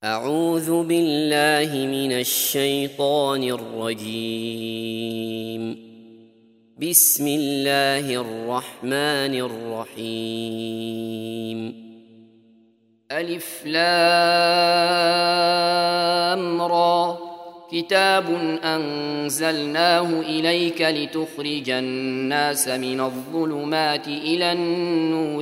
أعوذ بالله من الشيطان الرجيم. بسم الله الرحمن الرحيم. ألف لام را كتاب أنزلناه إليك لتخرج الناس من الظلمات إلى النور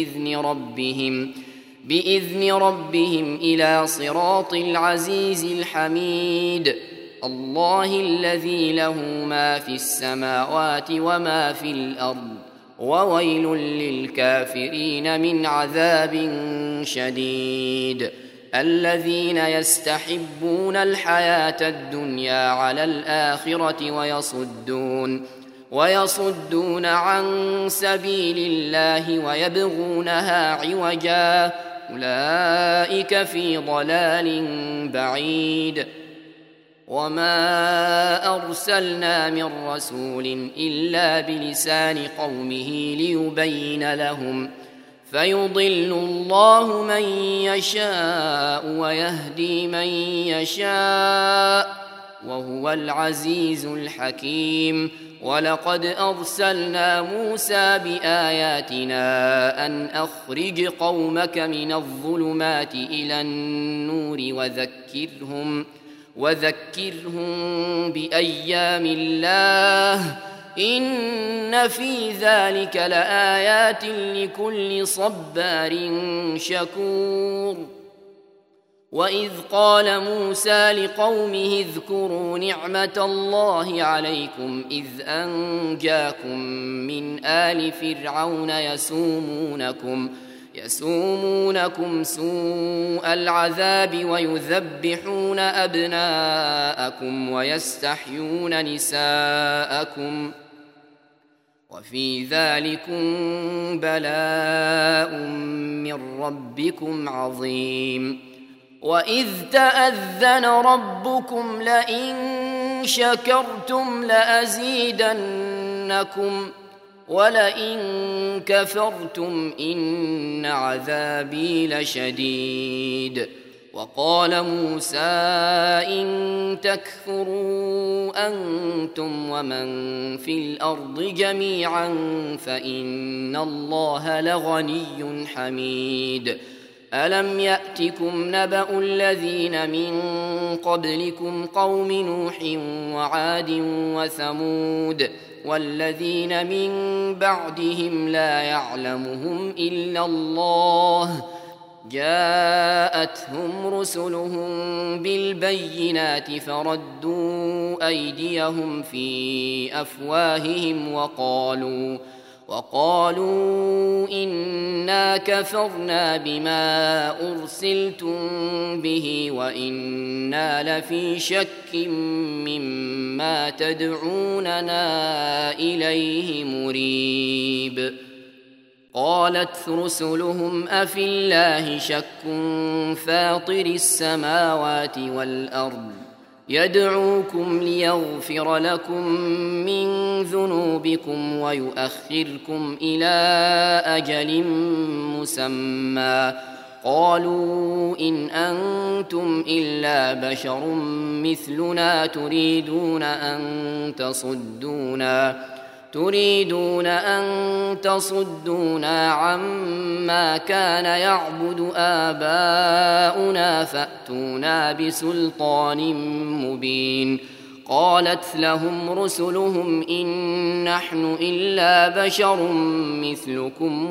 بإذن ربهم إلى صراط العزيز الحميد. الله الذي له ما في السماوات وما في الأرض وويل للكافرين من عذاب شديد. الذين يستحبون الحياة الدنيا على الآخرة ويصدون عن سبيل الله ويبغونها عوجا أولئك في ضلال بعيد. وما أرسلنا من رسول إلا بلسان قومه ليبين لهم فيضل الله من يشاء ويهدي من يشاء وهو العزيز الحكيم. ولقد أرسلنا موسى بآياتنا أن أخرج قومك من الظلمات إلى النور وذكرهم بأيام الله إن في ذلك لآيات لكل صبار شكور. وإذ قال موسى لقومه اذكروا نعمة الله عليكم إذ أنجاكم من آل فرعون يسومونكم سوء العذاب ويذبحون أبناءكم ويستحيون نساءكم وفي ذلكم بلاء من ربكم عظيم. وإذ تأذن ربكم لئن شكرتم لأزيدنكم ولئن كفرتم إن عذابي لشديد. وقال موسى إن تكفروا أنتم ومن في الأرض جميعا فإن الله لغني حميد. ألم يأتكم نبأ الذين من قبلكم قوم نوح وعاد وثمود والذين من بعدهم لا يعلمهم إلا الله جاءتهم رسلهم بالبينات فردوا أيديهم في أفواههم وقالوا إنا كفرنا بما أرسلتم به وإنا لفي شك مما تدعوننا إليه مريب. قالت رسلهم أفي الله شك فاطر السماوات والأرض يدعوكم ليغفر لكم من ذنوبكم ويؤخركم إلى أجل مسمى قالوا إن أنتم إلا بشر مثلنا تريدون أن تصدونا عما كان يعبد آباؤنا فأتونا بسلطان مبين. قالت لهم رسلهم إن نحن إلا بشر مثلكم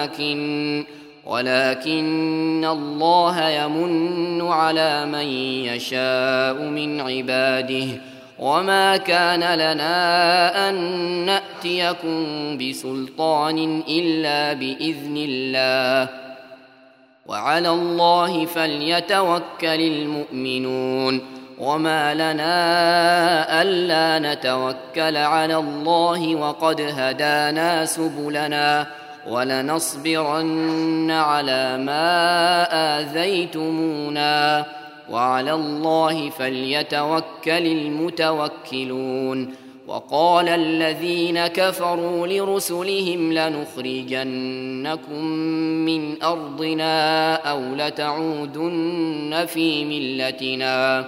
ولكن الله يمن على من يشاء من عباده وما كان لنا أن نأتيكم بسلطان إلا بإذن الله وعلى الله فليتوكل المؤمنون. وما لنا ألا نتوكل على الله وقد هدانا سبلنا ولنصبرن على ما آذيتمونا وعلى الله فليتوكل المتوكلون. وقال الذين كفروا لرسلهم لنخرجنكم من أرضنا أو لتعودن في ملتنا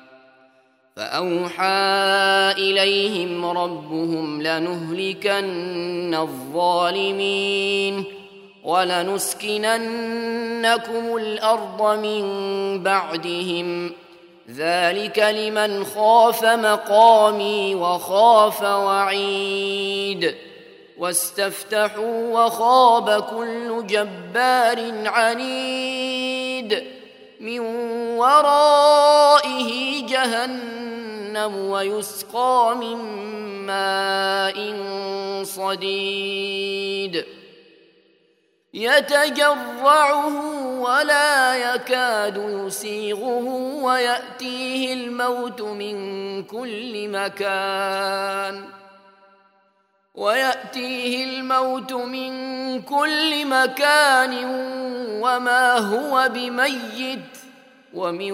فأوحى إليهم ربهم لنهلكن الظالمين ولنسكننكم الأرض من بعدهم ذلك لمن خاف مقامي وخاف وعيد واستفتحوا وخاب كل جبار عنيد من ورائه جهنم ويسقى من ماء صديد يتجرعه ولا يكاد يسيغه ويأتيه الموت من كل مكان وما هو بميت ومن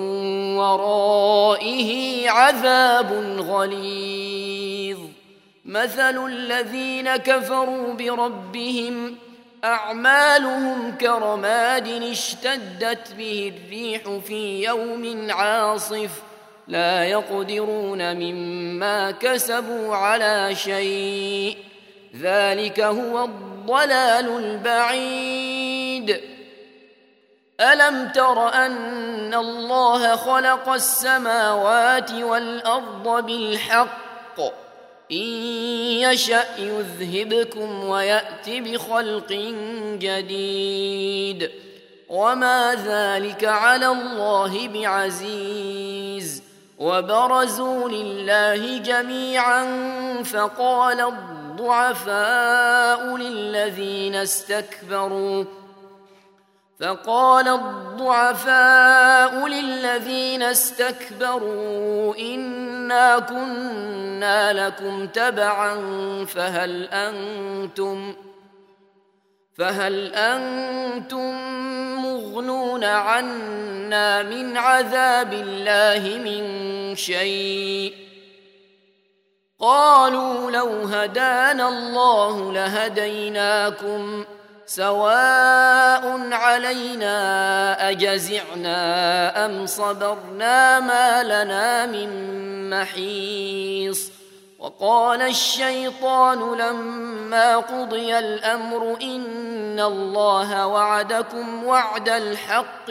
ورائه عذاب غليظ مثل الذين كفروا بربهم أعمالهم كرماد اشتدت به الريح في يوم عاصف لا يقدرون مما كسبوا على شيء ذلك هو الضلال البعيد ألم تر أن الله خلق السماوات والأرض بالحق إن يشأ يذهبكم ويأت بخلق جديد وما ذلك على الله بعزيز وبرزوا لله جميعا فقال الضعفاء للذين استكبروا إنا كنا لكم تبعا فهل أنتم مغنون عنا من عذاب الله من شيء قالوا لو هدانا الله لهديناكم سواء علينا أجزعنا أم صبرنا ما لنا من محيص وقال الشيطان لما قضي الأمر إن الله وعدكم وعد الحق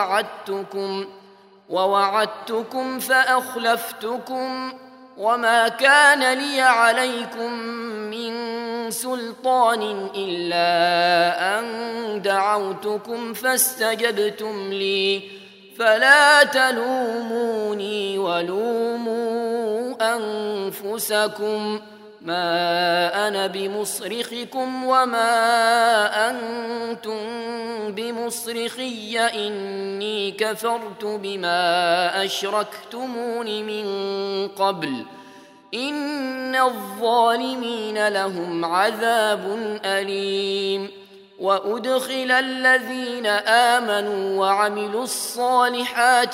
ووعدتكم فأخلفتكم وما كان لي عليكم من سلطان إلا أن دعوتكم فاستجبتم لي فلا تلوموني ولوموا أنفسكم ما أنا بمصرخكم وما أنتم بمصرخي إني كفرت بما أشركتمون من قبل إن الظالمين لهم عذاب أليم وأدخل الذين آمنوا وعملوا الصالحات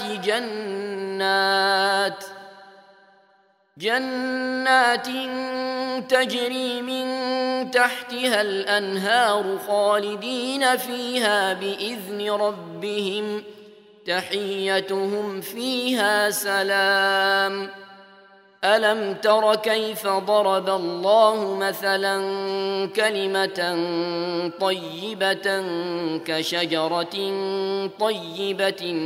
جنات تجري من تحتها الأنهار خالدين فيها بإذن ربهم تحيتهم فيها سلام ألم تر كيف ضرب الله مثلا كلمة طيبة كشجرة طيبة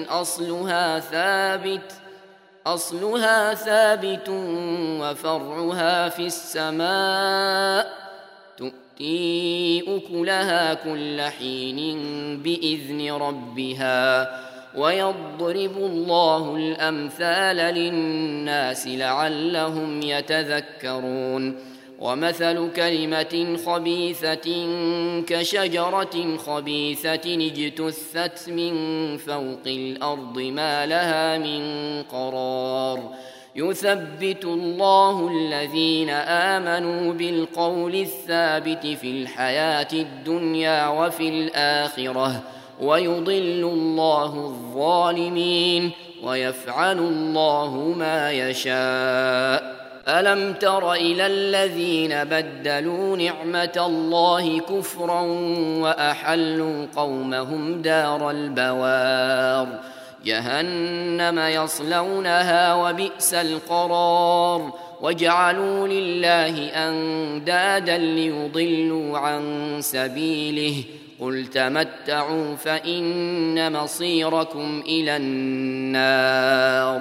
أصلها ثابت وفرعها في السماء تؤتي أكلها كل حين بإذن ربها ويضرب الله الأمثال للناس لعلهم يتذكرون ومثل كلمة خبيثة كشجرة خبيثة اجتثت من فوق الأرض ما لها من قرار يثبت الله الذين آمنوا بالقول الثابت في الحياة الدنيا وفي الآخرة ويضل الله الظالمين ويفعل الله ما يشاء ألم تر إلى الذين بدلوا نعمة الله كفرا وأحلوا قومهم دار البوار جهنم يصلونها وبئس القرار وجعلوا لله أندادا ليضلوا عن سبيله قل تمتعوا فإن مصيركم إلى النار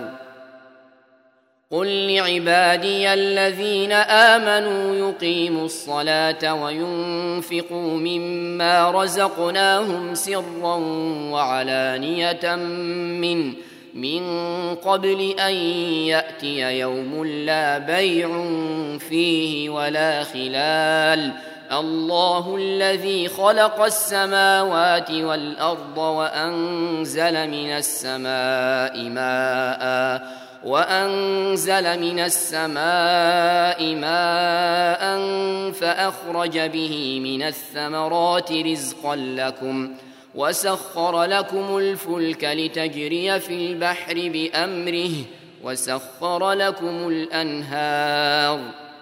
قل لعبادي الذين آمنوا يقيموا الصلاة وينفقوا مما رزقناهم سرا وعلانية من قبل أن يأتي يوم لا بيع فيه ولا خلال الله الذي خلق السماوات والأرض وأنزل من السماء ماء فأخرج به من الثمرات رزقا لكم وسخر لكم الفلك لتجري في البحر بأمره وسخر لكم الأنهار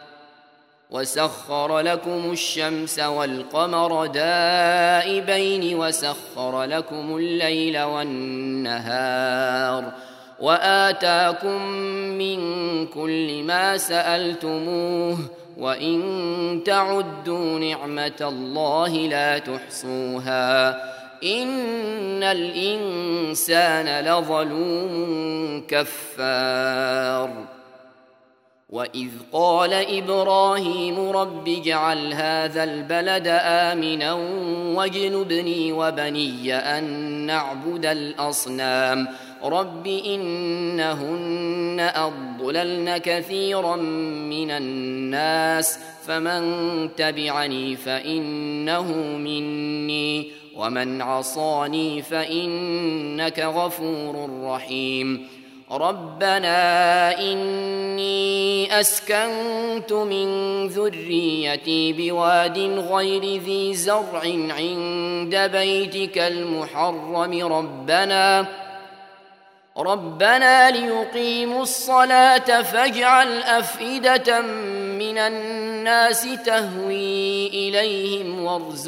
وسخر لكم الشمس والقمر دائبين وسخر لكم الليل والنهار وآتاكم من كل ما سألتموه وإن تعدوا نعمة الله لا تحصوها إن الإنسان لظلوم كفار وإذ قال إبراهيم رب اجعل هذا البلد آمنا واجنبني وبني أن نعبد الأصنام رب إنهن أضللن كثيرا من الناس فمن تبعني فإنه مني ومن عصاني فإنك غفور رحيم ربنا إني أسكنت من ذريتي بواد غير ذي زرع عند بيتك المحرم ربنا ليقيموا الصلاة فاجعل أفئدة من الناس تهوي إليهم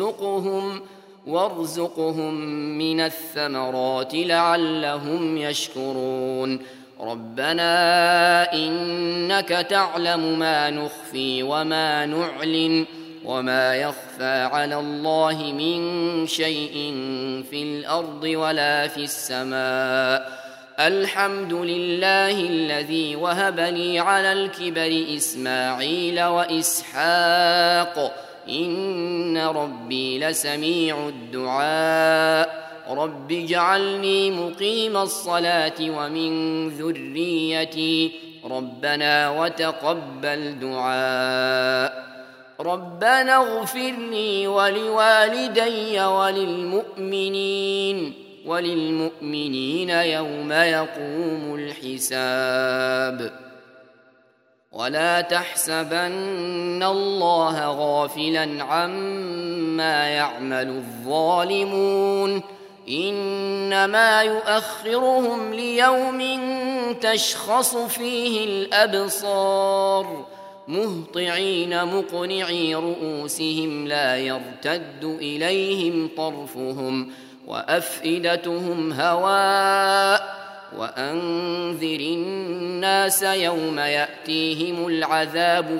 وارزقهم من الثمرات لعلهم يشكرون ربنا إنك تعلم ما نخفي وما نعلن وما يخفى على الله من شيء في الأرض ولا في السماء الحمد لله الذي وهب لي على الكبر إسماعيل وإسحاق إن ربي لسميع الدعاء رب اجعلني مقيم الصلاة ومن ذريتي ربنا وتقبل دعاء ربنا اغفر لي ولوالدي وللمؤمنين يوم يقوم الحساب ولا تحسبن الله غافلا عما يعمل الظالمون إنما يؤخرهم ليوم تشخص فيه الأبصار مهطعين مقنعي رؤوسهم لا يرتد إليهم طرفهم وأفئدتهم هواء وأنذر الناس يوم يأتيهم العذاب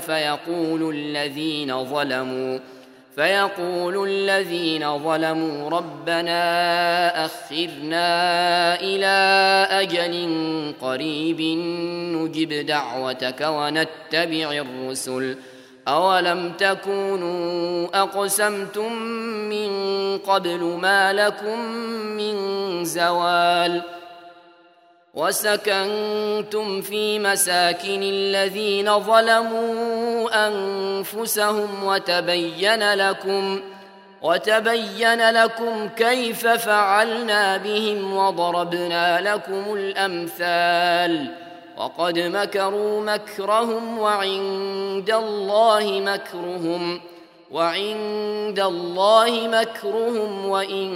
فيقول الذين ظلموا ربنا أخرنا إلى أجل قريب نجب دعوتك ونتبع الرسل أولم تكونوا أقسمتم من قبل ما لكم من زوال وسكنتم في مساكن الذين ظلموا أنفسهم وتبين لكم كيف فعلنا بهم وضربنا لكم الأمثال وقد مكروا مكرهم وعند الله مكرهم وإن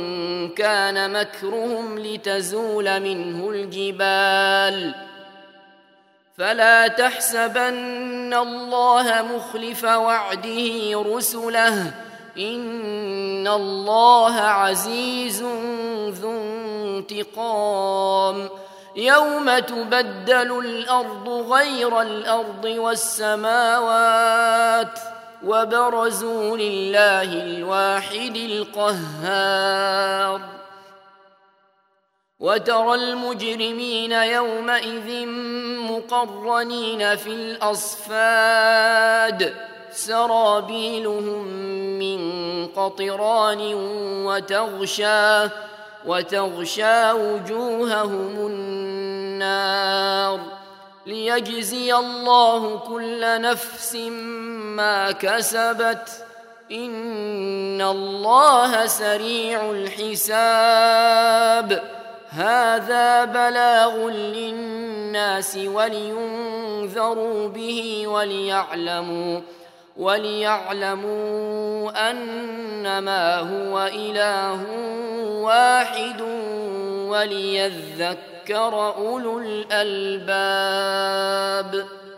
كان مكرهم لتزول منه الجبال فلا تحسبن الله مخلف وعده رسله إن الله عزيز ذو انتقام يوم تبدل الأرض غير الأرض والسماوات وبرزوا لله الواحد القهار وترى المجرمين يومئذ مقرنين في الأصفاد سرابيلهم من قطران وتغشى وجوههم النار ليجزي الله كل نفس ما كسبت إن الله سريع الحساب هذا بلاغ للناس ولينذروا به وليعلموا أنما هو إله واحد وليذكر أولو الألباب